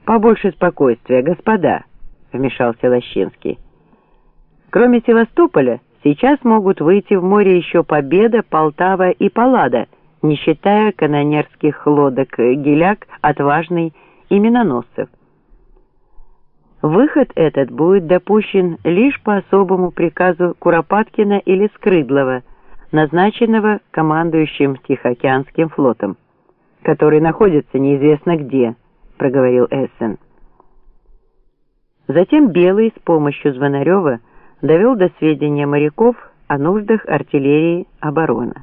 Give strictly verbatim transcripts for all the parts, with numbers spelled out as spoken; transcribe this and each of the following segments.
Побольше спокойствия, господа, вмешался Лощинский. Кроме Севастополя, сейчас могут выйти в море еще Победа, Полтава и Паллада, не считая канонерских лодок Геляк, Отважный и миноносцев. Выход этот будет допущен лишь по особому приказу Куропаткина или Скрыдлова, назначенного командующим Тихоокеанским флотом, который находится неизвестно где, проговорил Эссен. Затем Белый с помощью Звонарева довел до сведения моряков о нуждах артиллерии обороны.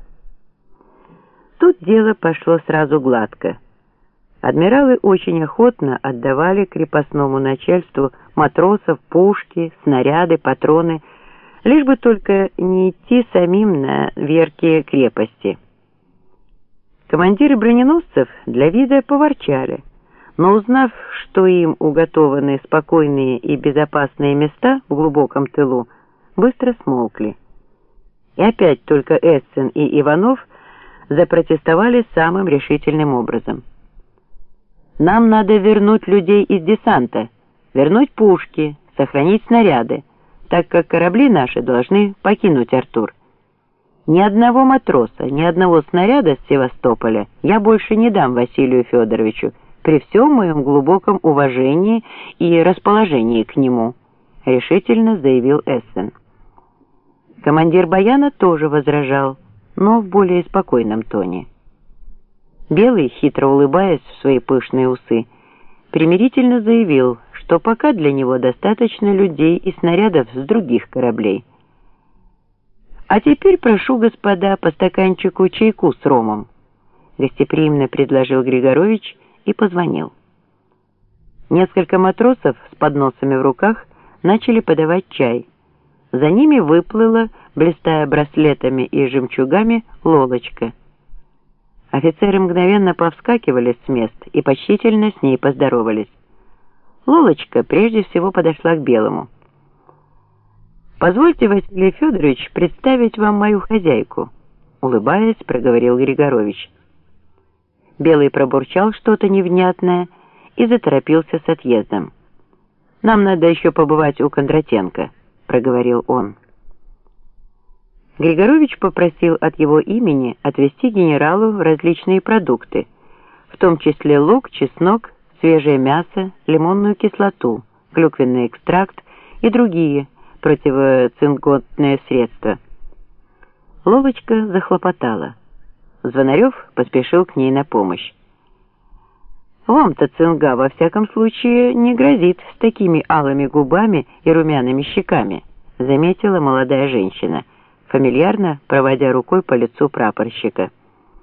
Тут дело пошло сразу гладко. Адмиралы очень охотно отдавали крепостному начальству матросов, пушки, снаряды, патроны, лишь бы только не идти самим на верки крепости. Командиры броненосцев для вида поворчали, но узнав, что им уготованы спокойные и безопасные места в глубоком тылу, быстро смолкли. И опять только Эссен и Иванов запротестовали самым решительным образом. «Нам надо вернуть людей из десанта, вернуть пушки, сохранить снаряды, так как корабли наши должны покинуть Артур. Ни одного матроса, ни одного снаряда с Севастополя я больше не дам Василию Федоровичу, при всем моем глубоком уважении и расположении к нему», — решительно заявил Эссен. Командир Баяна тоже возражал, но в более спокойном тоне. Белый, хитро улыбаясь в свои пышные усы, примирительно заявил, что пока для него достаточно людей и снарядов с других кораблей. «А теперь прошу, господа, по стаканчику чайку с ромом», — гостеприимно предложил Григорович и позвонил. Несколько матросов с подносами в руках начали подавать чай. За ними выплыла, блистая браслетами и жемчугами, Лолочка. Офицеры мгновенно повскакивали с мест и почтительно с ней поздоровались. Лолочка прежде всего подошла к Белому. «Позвольте, Василий Федорович, представить вам мою хозяйку», — улыбаясь, проговорил Григорович. Белый пробурчал что-то невнятное и заторопился с отъездом. «Нам надо еще побывать у Кондратенко», — проговорил он. Григорович попросил от его имени отвезти генералу различные продукты, в том числе лук, чеснок, свежее мясо, лимонную кислоту, клюквенный экстракт и другие противоцинготные средства. Лолочка захлопотала. Звонарев поспешил к ней на помощь. «Вам-то цинга во всяком случае не грозит с такими алыми губами и румяными щеками», — заметила молодая женщина, фамильярно проводя рукой по лицу прапорщика.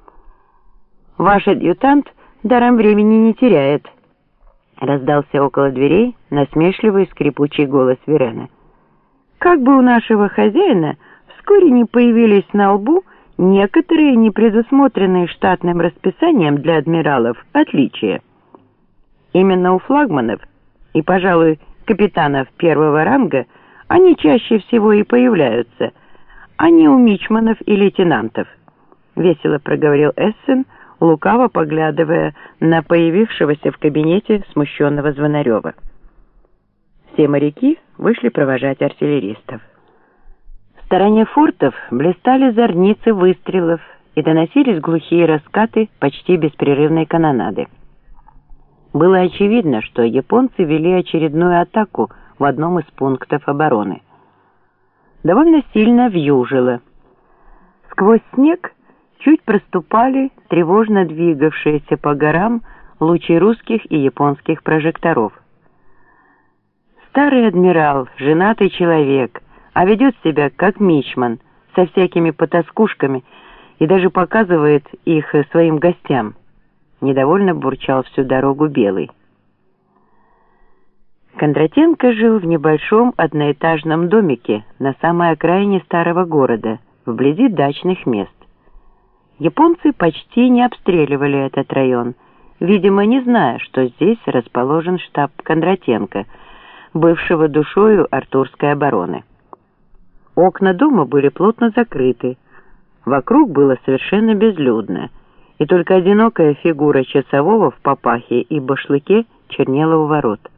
«Ваш адъютант даром времени не теряет», — раздался около дверей насмешливый скрипучий голос Верена. «Как бы у нашего хозяина вскоре не появились на лбу некоторые непредусмотренные штатным расписанием для адмиралов отличия. Именно у флагманов и, пожалуй, капитанов первого ранга они чаще всего и появляются, а не у мичманов и лейтенантов», — весело проговорил Эссен, лукаво поглядывая на появившегося в кабинете смущенного Звонарева. Все моряки вышли провожать артиллеристов. В стороне фортов блистали зорницы выстрелов и доносились глухие раскаты почти беспрерывной канонады. Было очевидно, что японцы вели очередную атаку в одном из пунктов обороны. Довольно сильно вьюжило. Сквозь снег чуть проступали тревожно двигавшиеся по горам лучи русских и японских прожекторов. Старый адмирал, женатый человек, а ведет себя как мичман, со всякими потаскушками и даже показывает их своим гостям. Недовольно бурчал всю дорогу Белый. Кондратенко жил в небольшом одноэтажном домике на самой окраине старого города, вблизи дачных мест. Японцы почти не обстреливали этот район, видимо, не зная, что здесь расположен штаб Кондратенко, бывшего душою Артурской обороны. Окна дома были плотно закрыты, вокруг было совершенно безлюдно, и только одинокая фигура часового в папахе и башлыке чернела у ворот.